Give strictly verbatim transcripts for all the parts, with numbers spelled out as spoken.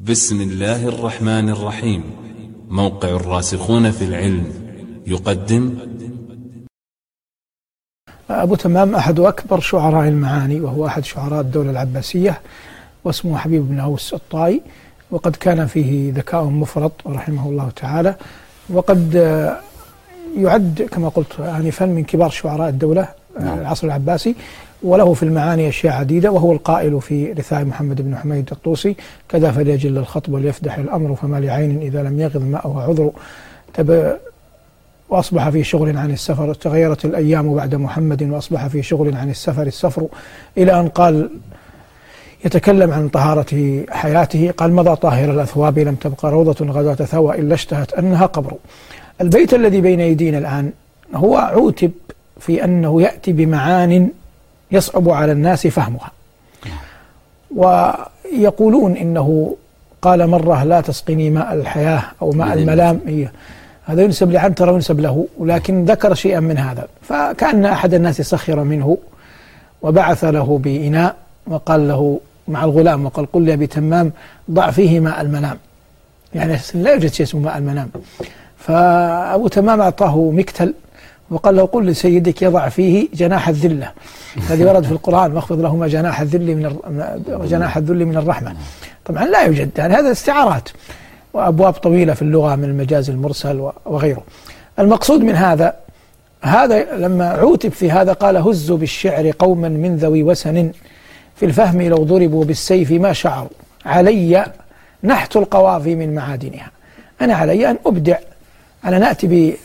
بسم الله الرحمن الرحيم. موقع الراسخون في العلم يقدم أبو تمام أحد أكبر شعراء المعاني، وهو أحد شعراء الدولة العباسية، واسمه حبيب بن أوس الطائي، وقد كان فيه ذكاء مفرط رحمه الله تعالى، وقد يعد كما قلت آنفا من كبار شعراء الدولة العصر العباسي، وله في المعاني أشياء عديدة، وهو القائل في رثاء محمد بن حميد الطوسي: كذا فليجل الخطب وليفدح الأمر، فما لعين إذا لم يغض ماءها عذر. وأصبح في شغل عن السفر، تغيرت الأيام بعد محمد، وأصبح في شغل عن السفر السفر، إلى أن قال يتكلم عن طهارة حياته، قال: مضى طاهر الأثواب لم تبقى روضة غداة ثوى إلا اشتهت أنها قبر. البيت الذي بين أيدينا الآن هو عوتب في أنه يأتي بمعان يصعب على الناس فهمها، ويقولون إنه قال مرة: لا تسقني ماء الحياة أو ماء الملام. هي هذا ينسب لعنترة وينسب له، ولكن ذكر شيئا من هذا. فكان أحد الناس سخر منه وبعث له بإناء وقال له مع الغلام، وقال: قل لي أبي تمام ضع فيه ماء المنام، يعني لا يوجد شيء اسمه ماء المنام. فأبو تمام أعطاه مكتل وقال له: قل لسيدك يضع فيه جناح الذلة. هذه ورد في القرآن: واخفض لهما جناح الذل من جناح الذل من الرحمة. طبعا لا يوجد، يعني هذا استعارات وأبواب طويلة في اللغة من المجاز المرسل وغيره. المقصود من هذا هذا لما عوتب في هذا قال: هزوا بالشعر قوما من ذوي وسن، في الفهم لو ضربوا بالسيف ما شعروا، علي نحت القوافي من معادنها. أنا علي أن أبدع، على نأتي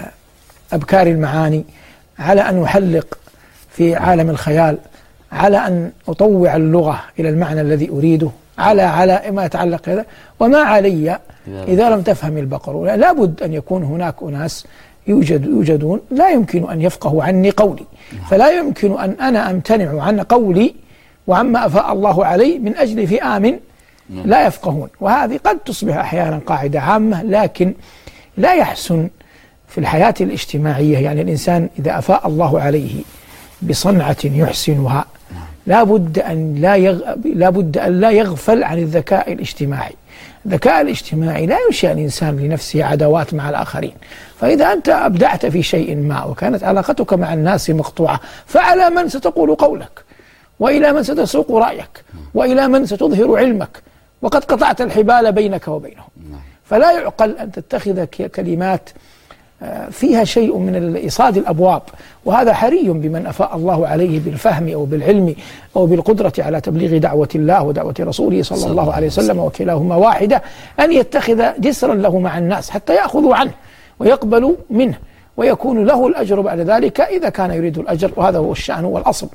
بأبكار المعاني، على أن أحلق في عالم الخيال، على أن أطوع اللغة إلى المعنى الذي أريده، على على ما يتعلق هذا. وما علي إذا لم تفهم البقر. لا بد أن يكون هناك أناس يوجد يوجدون لا يمكن أن يفقهوا عني قولي، فلا يمكن أن أنا أمتنع عن قولي وعما أفاء الله علي من أجل فئام لا يفقهون. وهذه قد تصبح أحيانا قاعدة عامة، لكن لا يحسن في الحياة الاجتماعية. يعني الإنسان إذا أفاء الله عليه بصنعة يحسنها لا بد أن لا يغ... لا بد أن لا يغفل عن الذكاء الاجتماعي. الذكاء الاجتماعي لا ينشئ الإنسان لنفسه عداوات مع الآخرين. فإذا أنت أبدعت في شيء ما وكانت علاقتك مع الناس مقطوعة، فعلى من ستقول قولك، وإلى من ستسوق رأيك، وإلى من ستظهر علمك، وقد قطعت الحبال بينك وبينهم. فلا يعقل أن تتخذ كلمات فيها شيء من إيصاد الأبواب، وهذا حري بمن أفاء الله عليه بالفهم أو بالعلم أو بالقدرة على تبليغ دعوة الله ودعوة رسوله صلى الله عليه وسلم، وكلاهما واحدة، أن يتخذ جسرا له مع الناس حتى يأخذوا عنه ويقبلوا منه، ويكون له الأجر بعد ذلك إذا كان يريد الأجر، وهذا هو الشأن والأصل.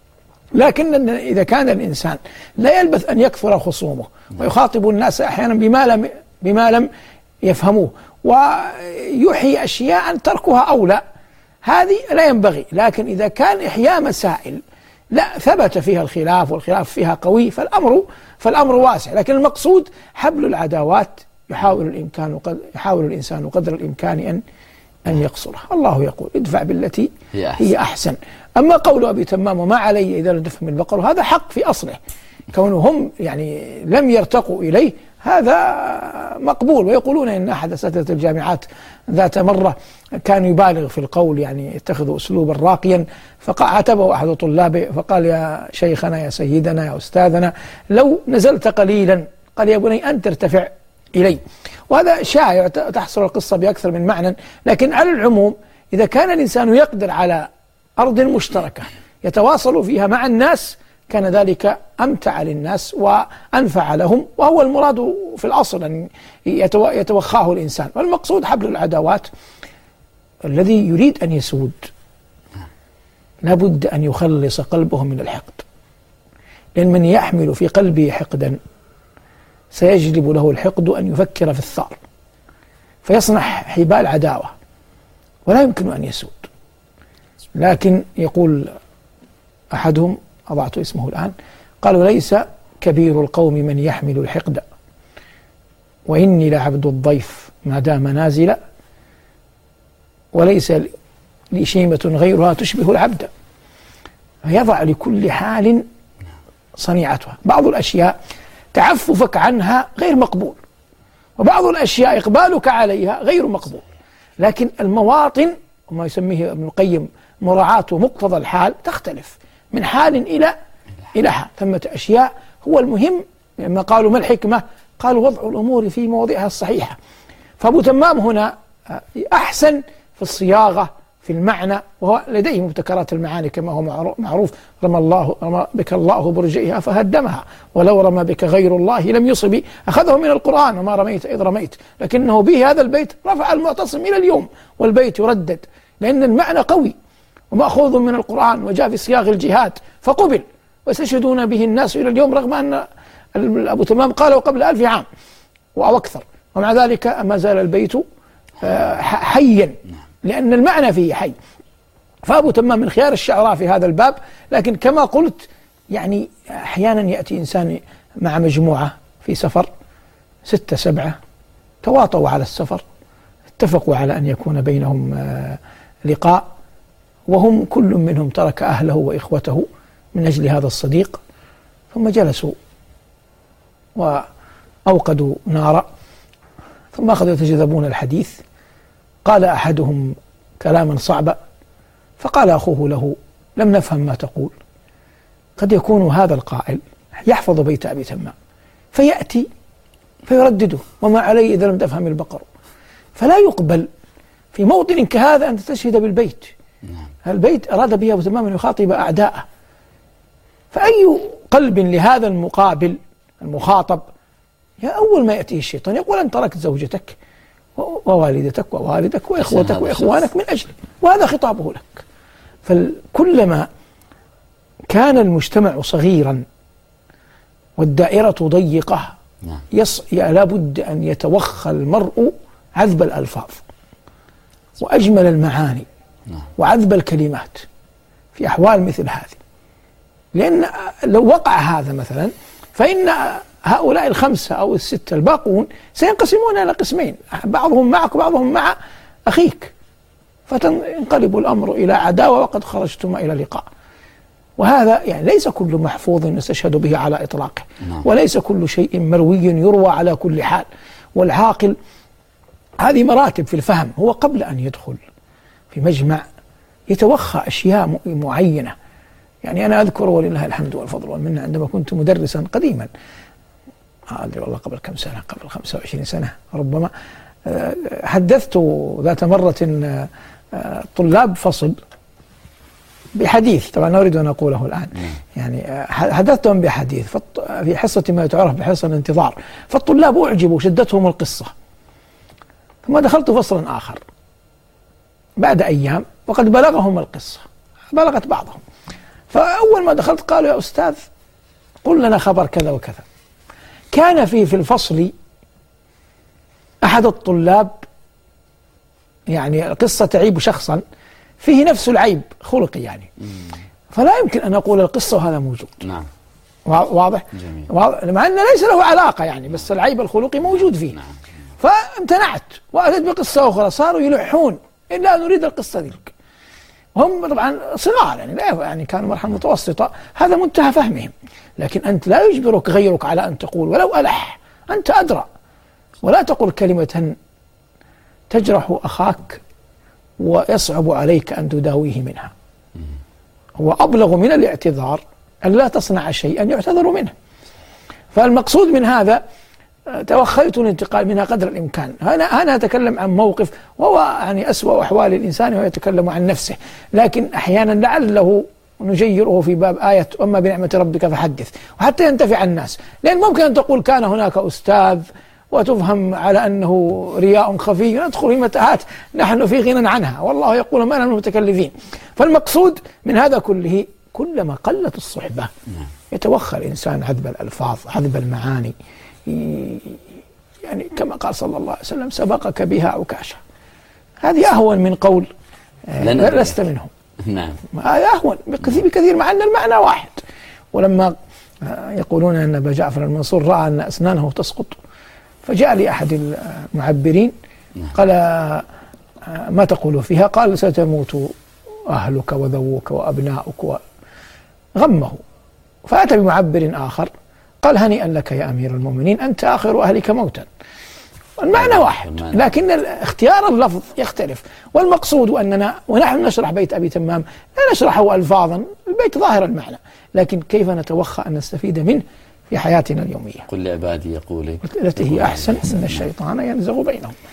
لكن إذا كان الإنسان لا يلبث أن يكثر خصومه ويخاطب الناس أحيانا بما لم بما لم يفهموه، ويحيي أشياء تركها أولى، هذه لا ينبغي. لكن إذا كان إحياء مسائل لا ثبت فيها الخلاف والخلاف فيها قوي، فالأمر فالأمر واسع. لكن المقصود حبل العداوات يحاول الإمكان يحاول الإنسان قدر الإمكان أن أن يقصرها. الله يقول: ادفع بالتي هي أحسن. هي أحسن. أما قول أبي تمام وما علي إذا لم تفهم البقر، هذا حق في أصله، كونهم يعني لم يرتقوا إليه هذا مقبول. ويقولون إن أحد أساتذة الجامعات ذات مرة كان يبالغ في القول، يعني يتخذ أسلوبا راقيا، فعاتبه أحد طلابه فقال: يا شيخنا يا سيدنا يا أستاذنا لو نزلت قليلا. قال: يا بني أن ترتفع إلي. وهذا شائع، تحصل القصة بأكثر من معنى. لكن على العموم إذا كان الإنسان يقدر على أرض مشتركة يتواصل فيها مع الناس، كان ذلك أمتع للناس وأنفع لهم، وهو المراد في الأصل أن يتوخاه الإنسان. والمقصود حبل العداوات. الذي يريد أن يسود لابد أن يخلص قلبه من الحقد، لأن من يحمل في قلبه حقدا سيجلب له الحقد أن يفكر في الثار فيصنع حبال عداوة، ولا يمكن أن يسود. لكن يقول أحدهم، أضعت اسمه الآن، قالوا: ليس كبير القوم من يحمل الحقد، وإني لعبد الضيف ما دام نازلا، وليس لي شيمة غيرها تشبه العبد. فيضع لكل حال صنيعتها. بعض الأشياء تعففك عنها غير مقبول، وبعض الأشياء إقبالك عليها غير مقبول. لكن المواطن وما يسميه ابن القيم مراعاة مقتضى الحال تختلف من حال إلى إلى حال. ثمة أشياء هو المهم، لما قالوا ما الحكمة قالوا وضع الأمور في مواضعها الصحيحة. فأبو تمام هنا أحسن في الصياغة في المعنى، وهو لديه مبتكرات المعاني كما هو معروف: رمى الله رمى بك الله برجئها فهدمها، ولو رمى بك غير الله لم يصب. أخذه من القرآن: وما رميت إذ رميت، لكنه به هذا البيت رفع المعتصم إلى اليوم، والبيت يردد لأن المعنى قوي ومأخوذ من القرآن وجاء في صياغ الجهاد فقبل، ويستشهدون به الناس إلى اليوم، رغم أن أبو تمام قاله قبل ألف عام أو أكثر، ومع ذلك ما زال البيت حيا لأن المعنى فيه حي. فأبو تمام من خيار الشعراء في هذا الباب. لكن كما قلت يعني أحيانا يأتي إنسان مع مجموعة في سفر ستة سبعة تواطوا على السفر، اتفقوا على أن يكون بينهم لقاء، وهم كل منهم ترك أهله وإخوته من أجل هذا الصديق، ثم جلسوا وأوقدوا نارا، ثم أخذوا يتجذبون الحديث. قال أحدهم كلاما صعبا، فقال أخوه له: لم نفهم ما تقول. قد يكون هذا القائل يحفظ بيت أبي تمام فيأتي فيردده: وما عليه إذا لم تفهم البقر. فلا يقبل في موطن كهذا أن تستشهد بالبيت. البيت أراد به أبو تمام أن يخاطب أعداءه، فأي قلب لهذا المقابل المخاطب يا أول ما يأتيه الشيطان يقول: أنت تركت زوجتك ووالدتك ووالدك وإخوتك وإخوانك من أجلي، وهذا خطابه لك. فكلما كان المجتمع صغيرا والدائرة ضيقة يص... لابد أن يتوخى المرء عذب الألفاظ وأجمل المعاني وعذب الكلمات في أحوال مثل هذه، لأن لو وقع هذا مثلا فإن هؤلاء الخمسة أو الستة الباقون سينقسمون إلى قسمين، بعضهم معك وبعضهم مع أخيك، فتنقلب الأمر إلى عداوة وقد خرجتما إلى لقاء. وهذا يعني ليس كل محفوظ نستشهد به على إطلاقه، وليس كل شيء مروي يروى على كل حال. والعاقل هذه مراتب في الفهم، هو قبل أن يدخل في مجمع يتوخى أشياء معينة. يعني أنا أذكر ولله الحمد والفضل والمنة عندما كنت مدرسا قديما، أدري والله قبل كم سنة، قبل خمسة وعشرين سنة ربما، حدثت ذات مرة طلاب فصل بحديث، طبعا لا أريد أن أقوله الآن، يعني حدثتهم بحديث في حصة ما تعرف بحصة الانتظار، فالطلاب أعجبوا شدتهم القصة، ثم دخلت فصلا آخر بعد أيام وقد بلغهم القصة، بلغت بعضهم، فأول ما دخلت قالوا: يا أستاذ قل لنا خبر كذا وكذا. كان في في الفصل أحد الطلاب، يعني القصة تعيب شخصا فيه نفس العيب خلقي، يعني فلا يمكن أن أقول القصة وهذا موجود. نعم. واضح؟ جميل. واضح، مع أنه ليس له علاقة يعني، بس العيب الخلقي موجود فيه. نعم. فامتنعت وأتيت بقصة أخرى، صاروا يلحون إلا أن نريد القصة تلك، هم طبعا صغار يعني لا يعني كانوا مرحلة متوسطة، هذا منتهى فهمهم. لكن أنت لا يجبرك غيرك على أن تقول ولو ألح، أنت أدرى، ولا تقول كلمة تجرح أخاك ويصعب عليك أن تداويه منها. هو أبلغ من الاعتذار أن لا تصنع شيئا يعتذر منه. فالمقصود من هذا توخيت الانتقال منها قدر الإمكان. أنا أنا أتكلم عن موقف وهو يعني أسوأ أحوال الإنسان وهو يتكلم عن نفسه، لكن أحيانا لعله نجيره في باب آية وأما بنعمة ربك فحدث، وحتى ينتفع الناس، لأن ممكن أن تقول كان هناك أستاذ وتفهم على أنه رياء خفي، ندخل في متاهات نحن في غنى عنها، والله يقول ما نحن متكلفين. فالمقصود من هذا كله كلما قلت الصحبة يتوخى الإنسان عذب الألفاظ، عذب المعاني، يعني كما قال صلى الله عليه وسلم: سبقك بها عكاشة. هذه أهون من قول لست منهم. نعم. هذا أهون بكثير بكثير، مع أن المعنى واحد. ولما يقولون أن أبا جعفر المنصور رأى أن أسنانه تسقط، فجاء لي أحد المعبرين قال: ما تقول فيها؟ قال: ستموت أهلك وذوك وأبناؤك، وغمه. فأتى بمعبر آخر قال هنيئا لك يا أمير المؤمنين أنت آخر أهلك موتا. المعنى واحد، لكن اختيار اللفظ يختلف. والمقصود أننا ونحن نشرح بيت أبي تمام لا نشرحه ألفاظا، البيت ظاهر المعنى، لكن كيف نتوخى أن نستفيد منه في حياتنا اليومية. قل لعبادي يقولي التي هي أحسن إن الشيطان ينزغ بينهم.